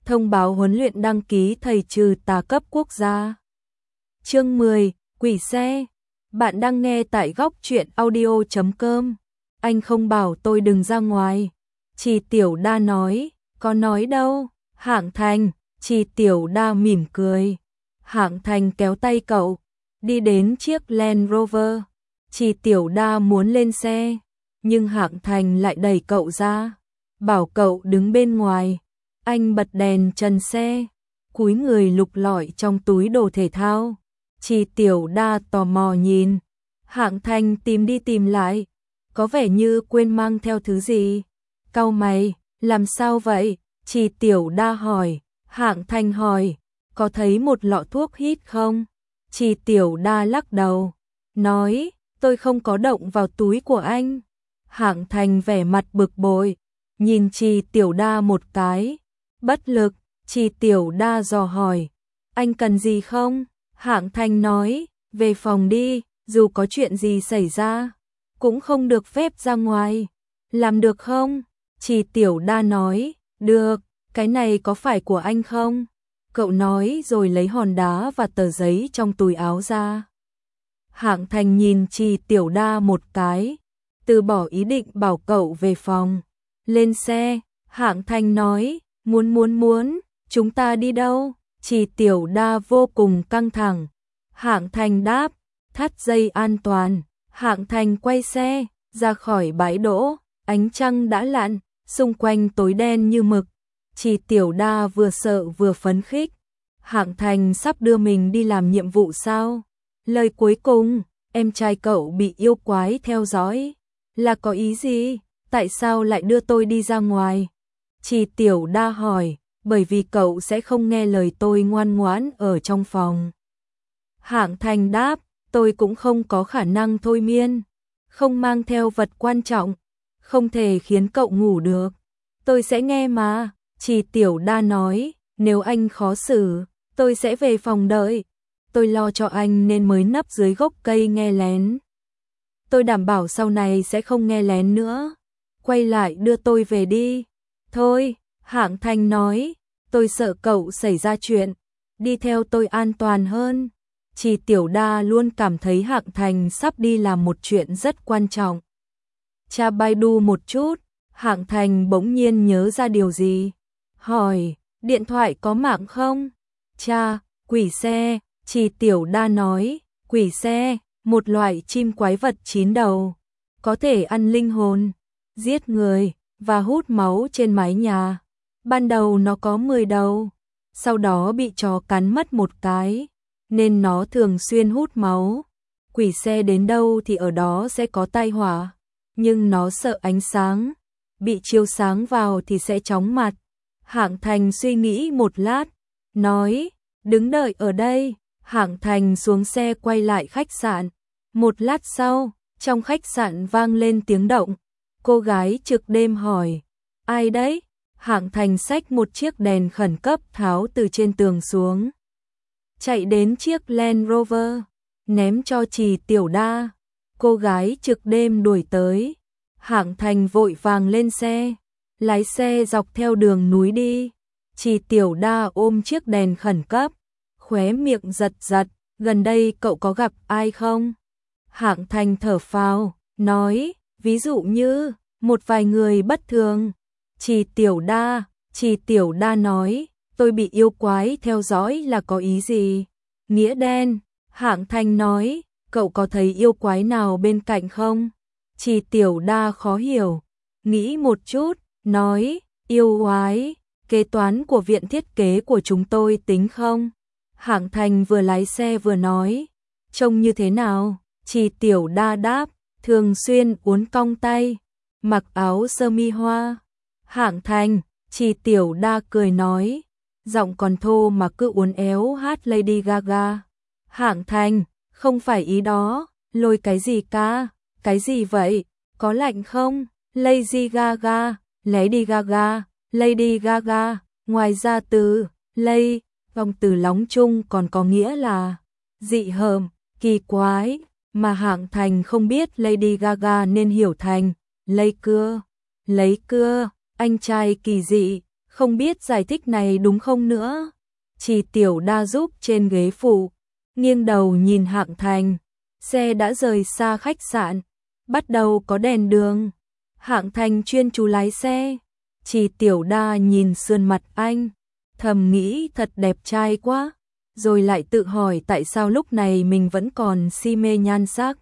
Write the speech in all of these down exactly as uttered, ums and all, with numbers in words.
Thông báo huấn luyện đăng ký thầy trừ tà cấp quốc gia. Chương mười, Quỷ xe. Bạn đang nghe tại góc truyện audio chấm com. Anh không bảo tôi đừng ra ngoài. Trì Tiểu Đa nói, có nói đâu. Hạng Thành, Trì Tiểu Đa mỉm cười. Hạng Thành kéo tay cậu, đi đến chiếc Land Rover. Trì Tiểu Đa muốn lên xe, nhưng Hạng Thành lại đẩy cậu ra, bảo cậu đứng bên ngoài. Anh bật đèn trần xe, cúi người lục lọi trong túi đồ thể thao. Trì Tiểu Đa tò mò nhìn, Hạng Thành tìm đi tìm lại, có vẻ như quên mang theo thứ gì. Cau mày, làm sao vậy? Trì Tiểu Đa hỏi. Hạng Thành hỏi, có thấy một lọ thuốc hít không? Trì Tiểu Đa lắc đầu, nói, tôi không có động vào túi của anh. Hạng Thành vẻ mặt bực bội, nhìn Trì Tiểu Đa một cái, bất lực. Trì Tiểu Đa dò hỏi, anh cần gì không? Hạng Thành nói, về phòng đi, dù có chuyện gì xảy ra, cũng không được phép ra ngoài. Làm được không? Trì Tiểu Đa nói, được, cái này có phải của anh không? Cậu nói rồi lấy hòn đá và tờ giấy trong túi áo ra. Hạng Thành nhìn Trì Tiểu Đa một cái, từ bỏ ý định bảo cậu về phòng. Lên xe, Hạng Thành nói, muốn muốn muốn, chúng ta đi đâu? Trì Tiểu Đa vô cùng căng thẳng. Hạng Thành đáp, thắt dây an toàn. Hạng Thành quay xe, ra khỏi bãi đỗ, ánh trăng đã lặn, xung quanh tối đen như mực. Trì Tiểu Đa vừa sợ vừa phấn khích. Hạng Thành sắp đưa mình đi làm nhiệm vụ sao? Lời cuối cùng, em trai cậu bị yêu quái theo dõi, là có ý gì? Tại sao lại đưa tôi đi ra ngoài? Trì Tiểu Đa hỏi, bởi vì cậu sẽ không nghe lời tôi ngoan ngoãn ở trong phòng. Hạng Thành đáp, tôi cũng không có khả năng thôi miên, không mang theo vật quan trọng, không thể khiến cậu ngủ được. Tôi sẽ nghe mà. Trì Tiểu Đa nói, nếu anh khó xử, tôi sẽ về phòng đợi. Tôi lo cho anh nên mới nấp dưới gốc cây nghe lén. Tôi đảm bảo sau này sẽ không nghe lén nữa. Quay lại đưa tôi về đi. Thôi, Hạng Thành nói, tôi sợ cậu xảy ra chuyện, đi theo tôi an toàn hơn. Trì Tiểu Đa luôn cảm thấy Hạng Thành sắp đi làm một chuyện rất quan trọng. Tra Baidu một chút, Hạng Thành bỗng nhiên nhớ ra điều gì. Hỏi, điện thoại có mạng không? Cha, quỷ xe. Trì Tiểu Đa nói, quỷ xe, một loại chim quái vật chín đầu, có thể ăn linh hồn, giết người và hút máu trên mái nhà. Ban đầu nó có mười đầu, sau đó bị chó cắn mất một cái, nên nó thường xuyên hút máu. Quỷ xe đến đâu thì ở đó sẽ có tai họa, nhưng nó sợ ánh sáng, bị chiếu sáng vào thì sẽ chóng mặt. Hạng Thành suy nghĩ một lát, nói, đứng đợi ở đây. Hạng Thành xuống xe quay lại khách sạn. Một lát sau, trong khách sạn vang lên tiếng động. Cô gái trực đêm hỏi, ai đấy? Hạng Thành xách một chiếc đèn khẩn cấp tháo từ trên tường xuống, chạy đến chiếc Land Rover, ném cho Trì Tiểu Đa. Cô gái trực đêm đuổi tới. Hạng Thành vội vàng lên xe, lái xe dọc theo đường núi đi. Trì Tiểu Đa ôm chiếc đèn khẩn cấp, khóe miệng giật giật, gần đây cậu có gặp ai không? Hạng Thành thở phào, nói, ví dụ như, một vài người bất thường. Trì Tiểu Đa, Trì Tiểu Đa nói, tôi bị yêu quái theo dõi là có ý gì? Nghĩa đen. Hạng Thành nói, cậu có thấy yêu quái nào bên cạnh không? Trì Tiểu Đa khó hiểu, nghĩ một chút, nói, yêu quái, kế toán của viện thiết kế của chúng tôi tính không? Hạng Thành vừa lái xe vừa nói, trông như thế nào? Trì Tiểu Đa đáp, thường xuyên uốn cong tay, mặc áo sơ mi hoa. Hạng Thành, Trì Tiểu Đa cười nói, giọng còn thô mà cứ uốn éo hát Lady Gaga. Hạng Thành, không phải ý đó, lôi cái gì ca? Cái gì vậy? Có lạnh không? Lady Gaga, Lady Gaga, Lady Gaga. Ngoài ra từ lay, vòng từ lóng chung còn có nghĩa là dị hợm, kỳ quái, mà Hạng Thành không biết Lady Gaga nên hiểu thành lấy cưa. Lấy cưa, anh trai kỳ dị, Không biết giải thích này đúng không nữa. Trì Tiểu Đa giúp trên ghế phụ, nghiêng đầu nhìn Hạng Thành. Xe đã rời xa khách sạn, bắt đầu có đèn đường. Hạng Thành chuyên chú lái xe. Trì Tiểu Đa nhìn sườn mặt anh, thầm nghĩ thật đẹp trai quá, rồi lại tự hỏi tại sao lúc này mình vẫn còn si mê nhan sắc.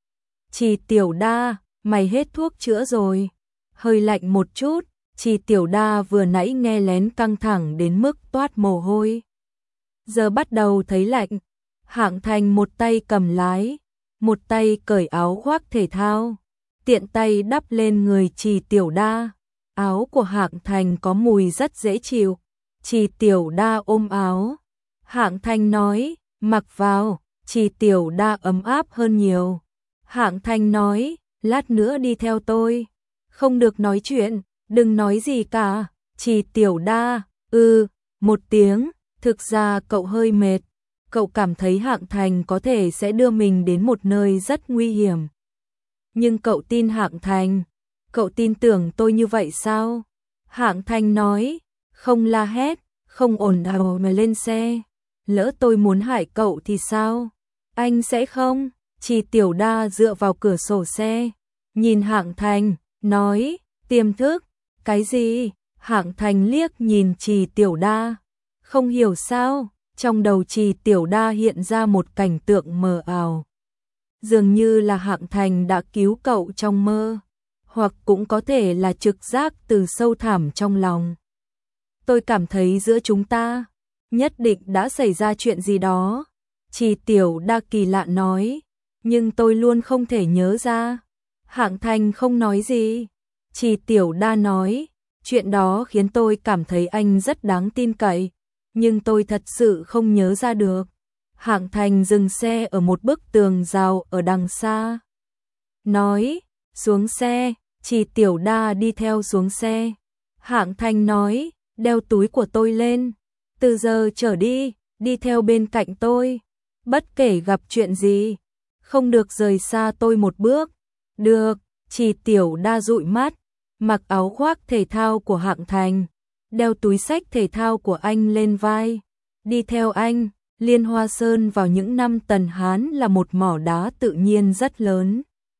Trì Tiểu Đa, mày hết thuốc chữa rồi. Hơi lạnh một chút, Trì Tiểu Đa vừa nãy nghe lén căng thẳng đến mức toát mồ hôi. Giờ bắt đầu thấy lạnh. Hạng Thành một tay cầm lái, một tay cởi áo khoác thể thao, tiện tay đắp lên người Trì Tiểu Đa. Áo của Hạng Thành có mùi rất dễ chịu. Trì Tiểu Đa ôm áo. Hạng Thành nói, mặc vào. Trì Tiểu Đa ấm áp hơn nhiều. Hạng Thành nói, lát nữa đi theo tôi. Không được nói chuyện, đừng nói gì cả. Trì Tiểu Đa, ừ, một tiếng. Thực ra cậu hơi mệt. Cậu cảm thấy Hạng Thành có thể sẽ đưa mình đến một nơi rất nguy hiểm. Nhưng cậu tin Hạng Thành. Cậu tin tưởng tôi như vậy sao? Hạng Thành nói, không la hét, không ồn ào mà lên xe. Lỡ tôi muốn hại cậu thì sao? Anh sẽ không? Trì Tiểu Đa dựa vào cửa sổ xe, nhìn Hạng Thành, nói, tiềm thức. Cái gì? Hạng Thành liếc nhìn Trì Tiểu Đa. Không hiểu sao, trong đầu Trì Tiểu Đa hiện ra một cảnh tượng mờ ảo. Dường như là Hạng Thành đã cứu cậu trong mơ, hoặc cũng có thể là trực giác từ sâu thẳm trong lòng. Tôi cảm thấy giữa chúng ta nhất định đã xảy ra chuyện gì đó. Trì Tiểu Đa kỳ lạ nói, nhưng tôi luôn không thể nhớ ra. Hạng Thành không nói gì. Trì Tiểu Đa nói, chuyện đó khiến tôi cảm thấy anh rất đáng tin cậy, nhưng tôi thật sự không nhớ ra được. Hạng Thành dừng xe ở một bức tường rào ở đằng xa. Nói, xuống xe. Trì Tiểu Đa đi theo xuống xe. Hạng Thành nói, đeo túi của tôi lên. Từ giờ trở đi, đi theo bên cạnh tôi. Bất kể gặp chuyện gì, không được rời xa tôi một bước. Được. Trì Tiểu Đa dụi mắt, mặc áo khoác thể thao của Hạng Thành, đeo túi xách thể thao của anh lên vai. Đi theo anh. Liên Hoa Sơn vào những năm Tần Hán là một mỏ đá tự nhiên rất lớn,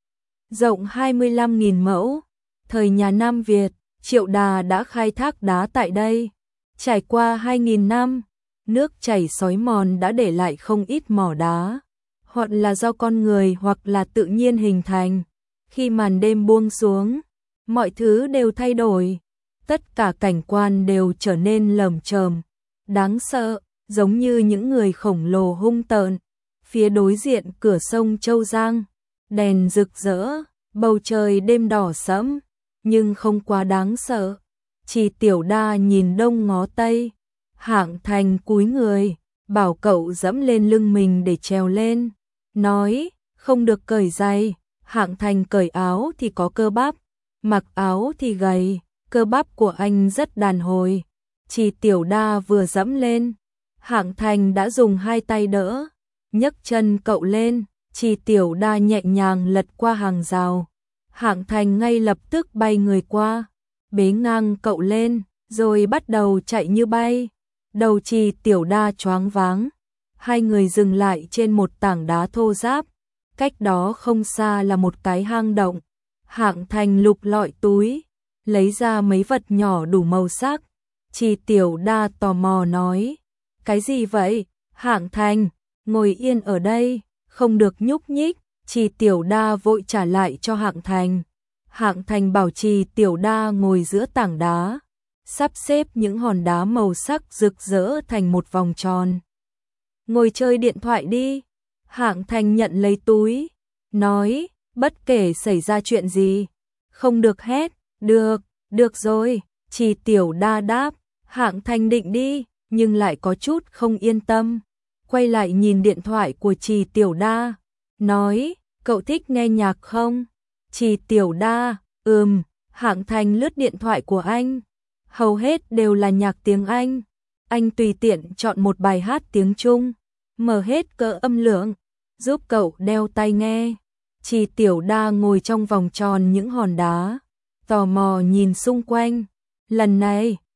rộng hai mươi lăm nghìn mẫu. Thời nhà Nam Việt, Triệu Đà đã khai thác đá tại đây. Trải qua hai nghìn năm, nước chảy xói mòn đã để lại không ít mỏ đá, hoặc là do con người hoặc là tự nhiên hình thành. Khi màn đêm buông xuống, mọi thứ đều thay đổi. Tất cả cảnh quan đều trở nên lởm chởm, đáng sợ, giống như những người khổng lồ hung tợn. Phía đối diện cửa sông Châu Giang, đèn rực rỡ, bầu trời đêm đỏ sẫm, nhưng không quá đáng sợ. Trì Tiểu Đa nhìn đông ngó tây. Hạng Thành cúi người, bảo cậu dẫm lên lưng mình để trèo lên. Nói, không được cởi giày. Hạng Thành cởi áo thì có cơ bắp, mặc áo thì gầy, cơ bắp của anh rất đàn hồi. Trì Tiểu Đa vừa dẫm lên, Hạng Thành đã dùng hai tay đỡ, nhấc chân cậu lên. Trì Tiểu Đa nhẹ nhàng lật qua hàng rào. Hạng Thành ngay lập tức bay người qua, bế ngang cậu lên, rồi bắt đầu chạy như bay. Đầu Trì Tiểu Đa choáng váng. Hai người dừng lại trên một tảng đá thô ráp. Cách đó không xa là một cái hang động. Hạng Thành lục lọi túi, lấy ra mấy vật nhỏ đủ màu sắc. Trì Tiểu Đa tò mò nói, cái gì vậy? Hạng Thành, ngồi yên ở đây, không được nhúc nhích. Trì Tiểu Đa vội trả lại cho Hạng Thành. Hạng Thành bảo Trì Tiểu Đa ngồi giữa tảng đá, sắp xếp những hòn đá màu sắc rực rỡ thành một vòng tròn. Ngồi chơi điện thoại đi. Hạng Thành nhận lấy túi, nói, bất kể xảy ra chuyện gì, không được hét. Được, được rồi. Trì Tiểu Đa đáp. Hạng Thành định đi, nhưng lại có chút không yên tâm. Quay lại nhìn điện thoại của Trì Tiểu Đa, nói, cậu thích nghe nhạc không? Trì Tiểu Đa, ừm. Hạng Thành lướt điện thoại của anh, hầu hết đều là nhạc tiếng Anh. Anh tùy tiện chọn một bài hát tiếng Trung, mở hết cỡ âm lượng, giúp cậu đeo tai nghe. Trì Tiểu Đa ngồi trong vòng tròn những hòn đá, tò mò nhìn xung quanh. Lần này,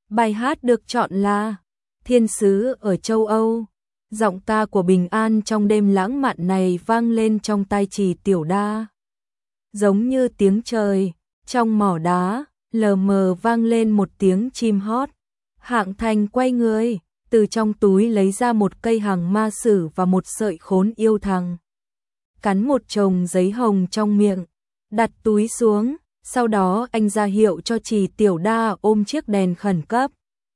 Bài hát được chọn là Thiên sứ ở châu Âu. Giọng ca của Bình An trong đêm lãng mạn này vang lên trong tai Trì Tiểu Đa. Giống như tiếng trời, trong mỏ đá, lờ mờ vang lên một tiếng chim hót. Hạng Thành quay người, từ trong túi lấy ra một cây hàng ma sử và một sợi khốn yêu thằng. Cắn một chồng giấy hồng trong miệng, đặt túi xuống, sau đó anh ra hiệu cho Trì Tiểu Đa ôm chiếc đèn khẩn cấp.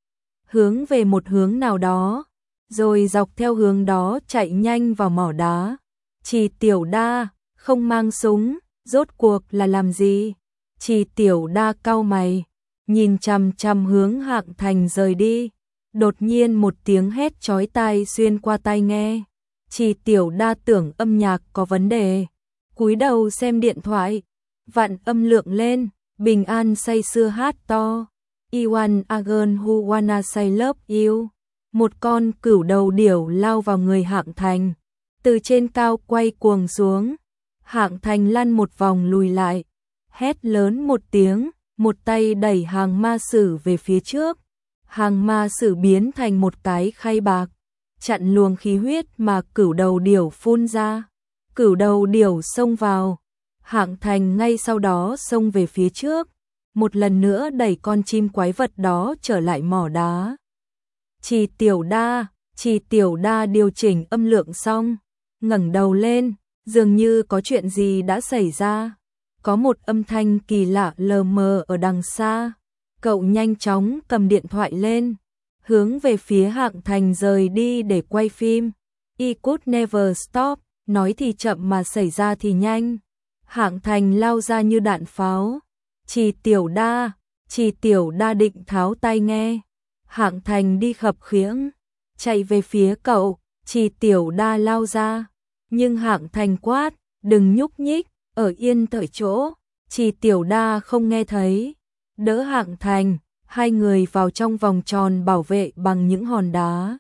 Hướng về một hướng nào đó, rồi dọc theo hướng đó chạy nhanh vào mỏ đá. Trì Tiểu Đa, không mang súng, rốt cuộc là làm gì? Trì Tiểu Đa cau mày, nhìn chằm chằm hướng Hạng Thành rời đi. Đột nhiên một tiếng hét chói tai xuyên qua tai nghe. Trì Tiểu Đa tưởng âm nhạc có vấn đề, cúi đầu xem điện thoại, vặn âm lượng lên, Bình An say sưa hát to. I want a girl who wanna say love you. Một con cửu đầu điểu lao vào người Hạng Thành, từ trên cao quay cuồng xuống. Hạng Thành lăn một vòng lùi lại, hét lớn một tiếng, một tay đẩy hàng ma sử về phía trước. Hàng ma sử biến thành một cái khay bạc, chặn luồng khí huyết mà cửu đầu điểu phun ra. Cửu đầu điểu xông vào, Hạng Thành ngay sau đó xông về phía trước, một lần nữa đẩy con chim quái vật đó trở lại mỏ đá. Trì Tiểu Đa, Trì Tiểu Đa điều chỉnh âm lượng xong, ngẩng đầu lên, dường như có chuyện gì đã xảy ra. Có một âm thanh kỳ lạ lờ mờ ở đằng xa. Cậu nhanh chóng cầm điện thoại lên, hướng về phía Hạng Thành rời đi để quay phim. I could never stop, nói thì chậm mà xảy ra thì nhanh. Hạng Thành lao ra như đạn pháo. Trì Tiểu Đa, Trì Tiểu Đa định tháo tai nghe. Hạng Thành đi khập khiễng, chạy về phía cậu. Trì Tiểu Đa lao ra, nhưng Hạng Thành quát, đừng nhúc nhích, ở yên tại chỗ. Trì Tiểu Đa không nghe thấy, đỡ Hạng Thành, hai người vào trong vòng tròn bảo vệ bằng những hòn đá.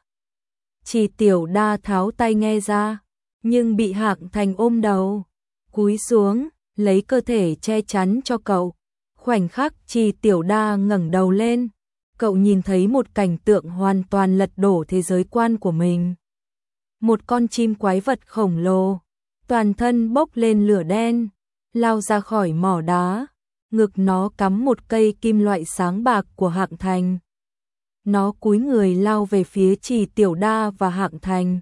Trì Tiểu Đa tháo tai nghe ra, nhưng bị Hạng Thành ôm đầu, cúi xuống, lấy cơ thể che chắn cho cậu. Khoảnh khắc Trì Tiểu Đa ngẩng đầu lên, cậu nhìn thấy một cảnh tượng hoàn toàn lật đổ thế giới quan của mình. Một con chim quái vật khổng lồ, toàn thân bốc lên lửa đen, lao ra khỏi mỏ đá, ngực nó cắm một cây kim loại sáng bạc của Hạng Thành. Nó cúi người lao về phía Trì Tiểu Đa và Hạng Thành.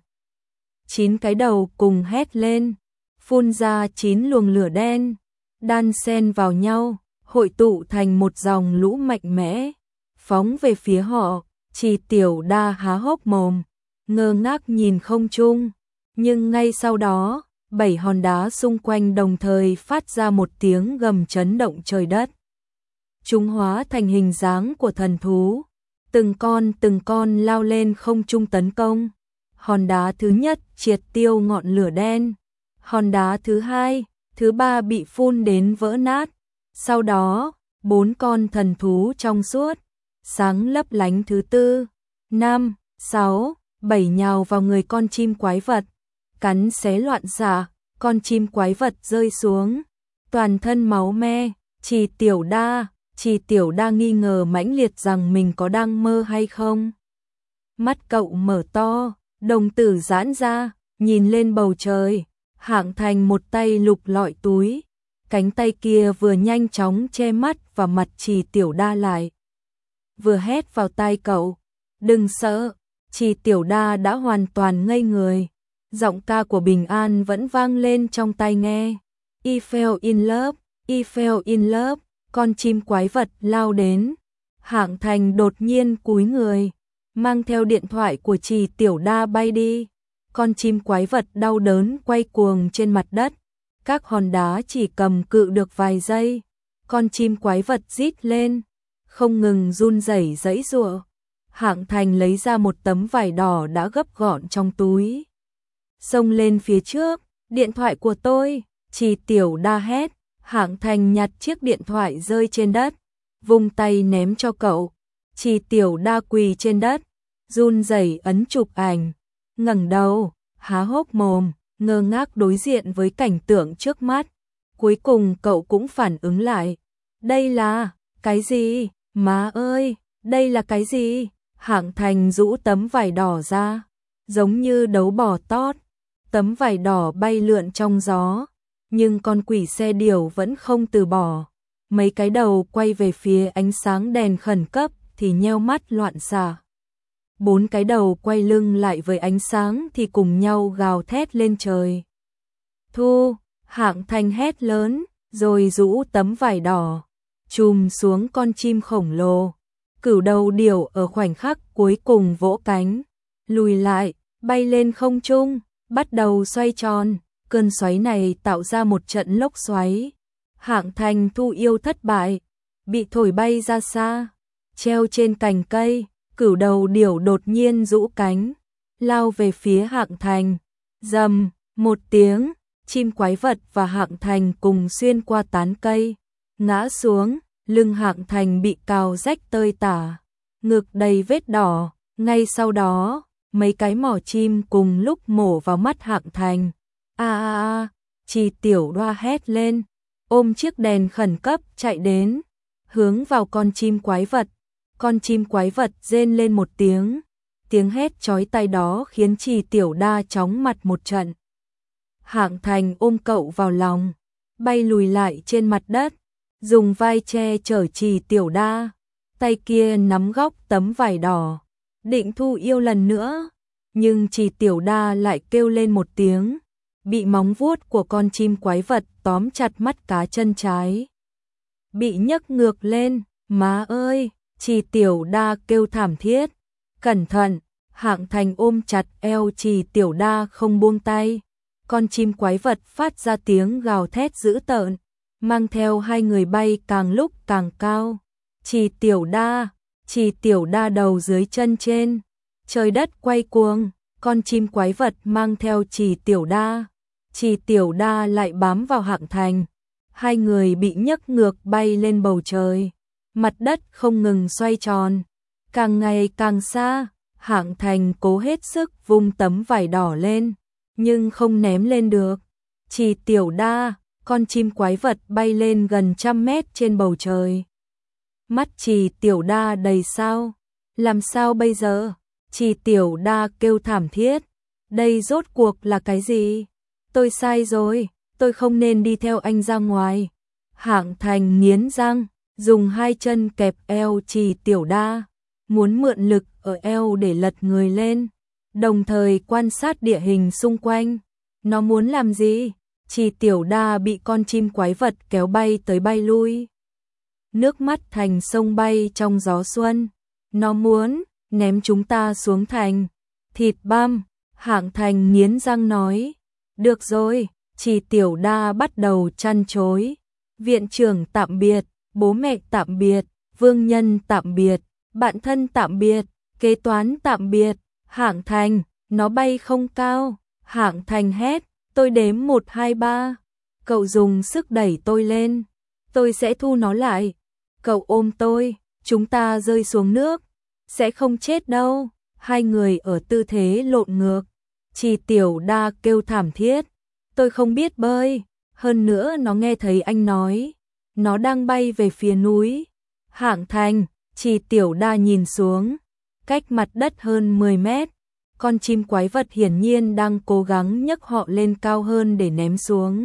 Chín cái đầu cùng hét lên, phun ra chín luồng lửa đen, đan xen vào nhau, hội tụ thành một dòng lũ mạnh mẽ, phóng về phía họ. Trì Tiểu Đa há hốc mồm, ngơ ngác nhìn không trung, nhưng ngay sau đó, bảy hòn đá xung quanh đồng thời phát ra một tiếng gầm chấn động trời đất. Chúng hóa thành hình dáng của thần thú, từng con từng con lao lên không trung tấn công. Hòn đá thứ nhất triệt tiêu ngọn lửa đen, hòn đá thứ hai, thứ ba bị phun đến vỡ nát. Sau đó, bốn con thần thú trong suốt, sáng lấp lánh thứ tư, năm, sáu, bảy nhào vào người con chim quái vật, cắn xé loạn xạ. Con chim quái vật rơi xuống, toàn thân máu me. Trì Tiểu Đa, Trì Tiểu Đa nghi ngờ mãnh liệt rằng mình có đang mơ hay không. Mắt cậu mở to, đồng tử giãn ra, nhìn lên bầu trời. Hạng Thành một tay lục lọi túi, cánh tay kia vừa nhanh chóng che mắt và mặt Trì Tiểu Đa lại, vừa hét vào tai cậu, đừng sợ. Trì Tiểu Đa đã hoàn toàn ngây người. Giọng ca của Bình An vẫn vang lên trong tai nghe. I fell in love, I fell in love. Con chim quái vật lao đến. Hạng Thành đột nhiên cúi người, mang theo điện thoại của Trì Tiểu Đa bay đi. Con chim quái vật đau đớn quay cuồng trên mặt đất. Các hòn đá chỉ cầm cự được vài giây. Con chim quái vật rít lên, không ngừng run rẩy giãy giụa. Hạng Thành lấy ra một tấm vải đỏ đã gấp gọn trong túi, xông lên phía trước. Điện thoại của tôi, Trì Tiểu Đa hét. Hạng Thành nhặt chiếc điện thoại rơi trên đất, vung tay ném cho cậu. Trì Tiểu Đa quỳ trên đất, run rẩy ấn chụp ảnh, ngẩng đầu, há hốc mồm, ngơ ngác đối diện với cảnh tượng trước mắt. Cuối cùng cậu cũng phản ứng lại. Đây là cái gì? Má ơi, Đây là cái gì? Hạng Thành rũ tấm vải đỏ ra, giống như đấu bò tót. Tấm vải đỏ bay lượn trong gió, nhưng con quỷ xe điểu vẫn không từ bỏ. Mấy cái đầu quay về phía ánh sáng đèn khẩn cấp thì nheo mắt loạn xạ. Bốn cái đầu quay lưng lại với ánh sáng thì cùng nhau gào thét lên trời. Thu, Hạng Thành hét lớn, rồi rũ tấm vải đỏ, chùm xuống con chim khổng lồ. Cửu đầu điểu ở khoảnh khắc cuối cùng vỗ cánh, lùi lại, bay lên không trung, bắt đầu xoay tròn. Cơn xoáy này tạo ra một trận lốc xoáy. Hạng Thành Thu yêu thất bại, bị thổi bay ra xa, treo trên cành cây. Cửu đầu điểu đột nhiên rũ cánh, lao về phía Hạng Thành. Rầm, một tiếng, chim quái vật và Hạng Thành cùng xuyên qua tán cây, ngã xuống. Lưng Hạng Thành bị cào rách tơi tả, ngực đầy vết đỏ. Ngay sau đó, mấy cái mỏ chim cùng lúc mổ vào mắt Hạng Thành. A a a, Trì Tiểu Đoa hét lên, ôm chiếc đèn khẩn cấp chạy đến, hướng vào con chim quái vật. Con chim quái vật rên lên một tiếng, tiếng hét chói tai đó khiến Trì Tiểu Đa chóng mặt một trận. Hạng Thành ôm cậu vào lòng, bay lùi lại trên mặt đất, dùng vai che chở Trì Tiểu Đa, tay kia nắm góc tấm vải đỏ, định thu yêu lần nữa, nhưng Trì Tiểu Đa lại kêu lên một tiếng, bị móng vuốt của con chim quái vật tóm chặt mắt cá chân trái, bị nhấc ngược lên. Má ơi! Trì Tiểu Đa kêu thảm thiết. Cẩn thận! Hạng Thành ôm chặt eo Trì Tiểu Đa không buông tay. Con chim quái vật phát ra tiếng gào thét dữ tợn, mang theo hai người bay càng lúc càng cao. Trì Tiểu Đa, Trì Tiểu Đa đầu dưới chân trên, trời đất quay cuồng. Con chim quái vật mang theo Trì Tiểu Đa, Trì Tiểu Đa lại bám vào Hạng Thành. Hai người bị nhấc ngược bay lên bầu trời. Mặt đất không ngừng xoay tròn, càng ngày càng xa. Hạng Thành cố hết sức vung tấm vải đỏ lên, nhưng không ném lên được. Trì Tiểu Đa, con chim quái vật bay lên gần trăm mét trên bầu trời. Mắt Trì Tiểu Đa đầy sao. Làm sao bây giờ? Trì Tiểu Đa kêu thảm thiết. Đây rốt cuộc là cái gì? Tôi sai rồi, tôi không nên đi theo anh ra ngoài. Hạng Thành nghiến răng, dùng hai chân kẹp eo Trì Tiểu Đa, muốn mượn lực ở eo để lật người lên, đồng thời quan sát địa hình xung quanh. Nó muốn làm gì? Trì Tiểu Đa bị con chim quái vật kéo bay tới bay lui, nước mắt thành sông bay trong gió xuân. Nó muốn ném chúng ta xuống thành thịt băm. Hạng Thành nghiến răng nói. Được rồi. Trì Tiểu Đa bắt đầu chăn chối. Viện trưởng tạm biệt, bố mẹ tạm biệt, vương nhân tạm biệt, bạn thân tạm biệt, kế toán tạm biệt. Hạng Thành, nó bay không cao. Hạng Thành hét, tôi đếm một hai ba. Cậu dùng sức đẩy tôi lên, tôi sẽ thu nó lại. Cậu ôm tôi, chúng ta rơi xuống nước, sẽ không chết đâu. Hai người ở tư thế lộn ngược. Trì Tiểu Đa kêu thảm thiết, tôi không biết bơi. Hơn nữa nó nghe thấy anh nói, nó đang bay về phía núi. Hạng Thành, Trì Tiểu Đa nhìn xuống, cách mặt đất hơn mười mét. Con chim quái vật hiển nhiên đang cố gắng nhấc họ lên cao hơn để ném xuống.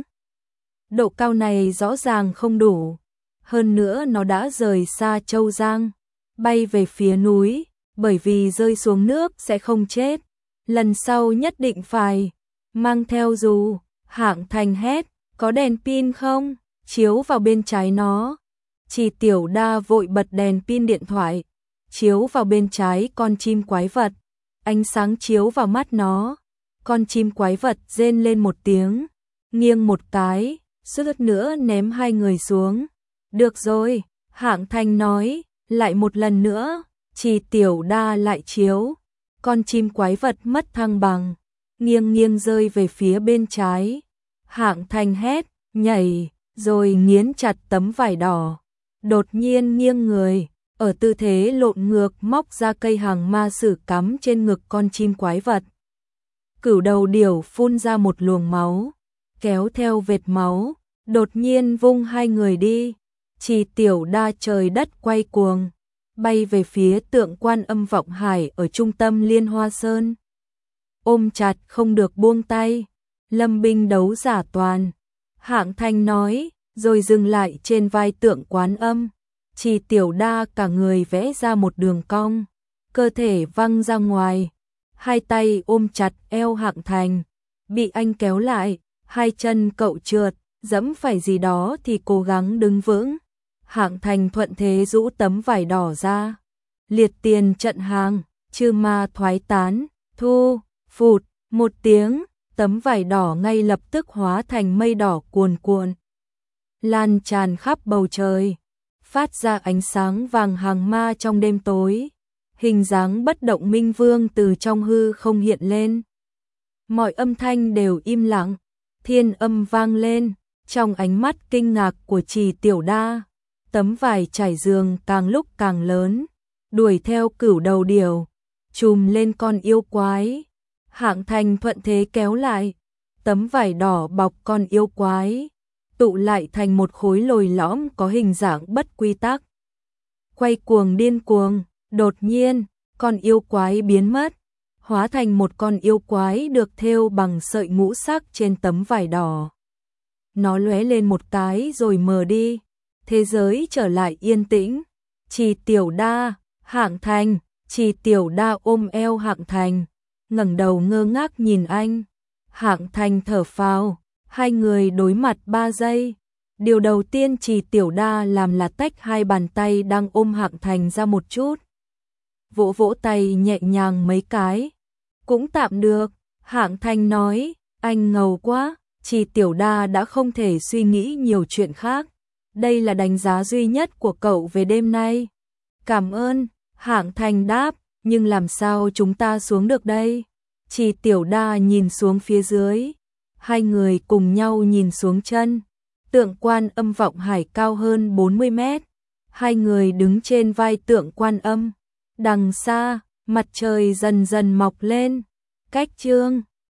Độ cao này rõ ràng không đủ. Hơn nữa nó đã rời xa Châu Giang, bay về phía núi, bởi vì rơi xuống nước sẽ không chết. Lần sau nhất định phải mang theo dù. Hạng Thành hét, có đèn pin không? Chiếu vào bên trái nó. Trì Tiểu Đa vội bật đèn pin điện thoại, chiếu vào bên trái con chim quái vật. Ánh sáng chiếu vào mắt nó. Con chim quái vật rên lên một tiếng, nghiêng một cái, suýt nữa ném hai người xuống. Được rồi, Hạng Thành nói, lại một lần nữa. Trì Tiểu Đa lại chiếu. Con chim quái vật mất thăng bằng, nghiêng nghiêng rơi về phía bên trái. Hạng Thành hét, nhảy, rồi nghiến chặt tấm vải đỏ. Đột nhiên nghiêng người, ở tư thế lộn ngược móc ra cây hàng ma sử cắm trên ngực con chim quái vật. Cửu đầu điểu phun ra một luồng máu, kéo theo vệt máu, đột nhiên vung hai người đi. Trì Tiểu Đa trời đất quay cuồng, bay về phía tượng Quan Âm Vọng Hải ở trung tâm Liên Hoa Sơn. Ôm chặt không được buông tay, lâm binh đấu giả toàn. Hạng Thành nói, rồi dừng lại trên vai tượng Quán Âm. Chỉ Tiểu Đa cả người vẽ ra một đường cong, cơ thể văng ra ngoài, hai tay ôm chặt eo Hạng Thành, bị anh kéo lại, hai chân cậu trượt, dẫm phải gì đó thì cố gắng đứng vững. Hạng Thành thuận thế rũ tấm vải đỏ ra, liệt tiền trận hàng, chư ma thoái tán, thu, phụt, một tiếng, tấm vải đỏ ngay lập tức hóa thành mây đỏ cuồn cuộn, lan tràn khắp bầu trời, phát ra ánh sáng vàng hàng ma trong đêm tối. Hình dáng bất động minh vương từ trong hư không hiện lên. Mọi âm thanh đều im lặng, thiên âm vang lên, trong ánh mắt kinh ngạc của Trì Tiểu Đa, tấm vải trải giường càng lúc càng lớn, đuổi theo cửu đầu điểu, chùm lên con yêu quái. Hạng Thành thuận thế kéo lại, tấm vải đỏ bọc con yêu quái, tụ lại thành một khối lồi lõm có hình dạng bất quy tắc. Quay cuồng điên cuồng, đột nhiên, con yêu quái biến mất, hóa thành một con yêu quái được thêu bằng sợi ngũ sắc trên tấm vải đỏ. Nó lóe lên một cái rồi mờ đi, thế giới trở lại yên tĩnh. Trì Tiểu Đa, Hạng Thành, Trì Tiểu Đa ôm eo Hạng Thành, ngẩng đầu ngơ ngác nhìn anh. Hạng Thành thở phào, hai người đối mặt ba giây. Điều đầu tiên Trì Tiểu Đa làm là tách hai bàn tay đang ôm Hạng Thành ra một chút, vỗ vỗ tay nhẹ nhàng mấy cái. Cũng tạm được, Hạng Thành nói, anh ngầu quá. Trì Tiểu Đa đã không thể suy nghĩ nhiều chuyện khác. Đây là đánh giá duy nhất của cậu về đêm nay. Cảm ơn, Hạng Thành đáp, nhưng làm sao chúng ta xuống được đây? Trì Tiểu Đa nhìn xuống phía dưới, hai người cùng nhau nhìn xuống chân. Tượng Quan Âm Vọng Hải cao hơn bốn mươi mét, hai người đứng trên vai tượng Quan Âm. Đằng xa, mặt trời dần dần mọc lên. Cách chương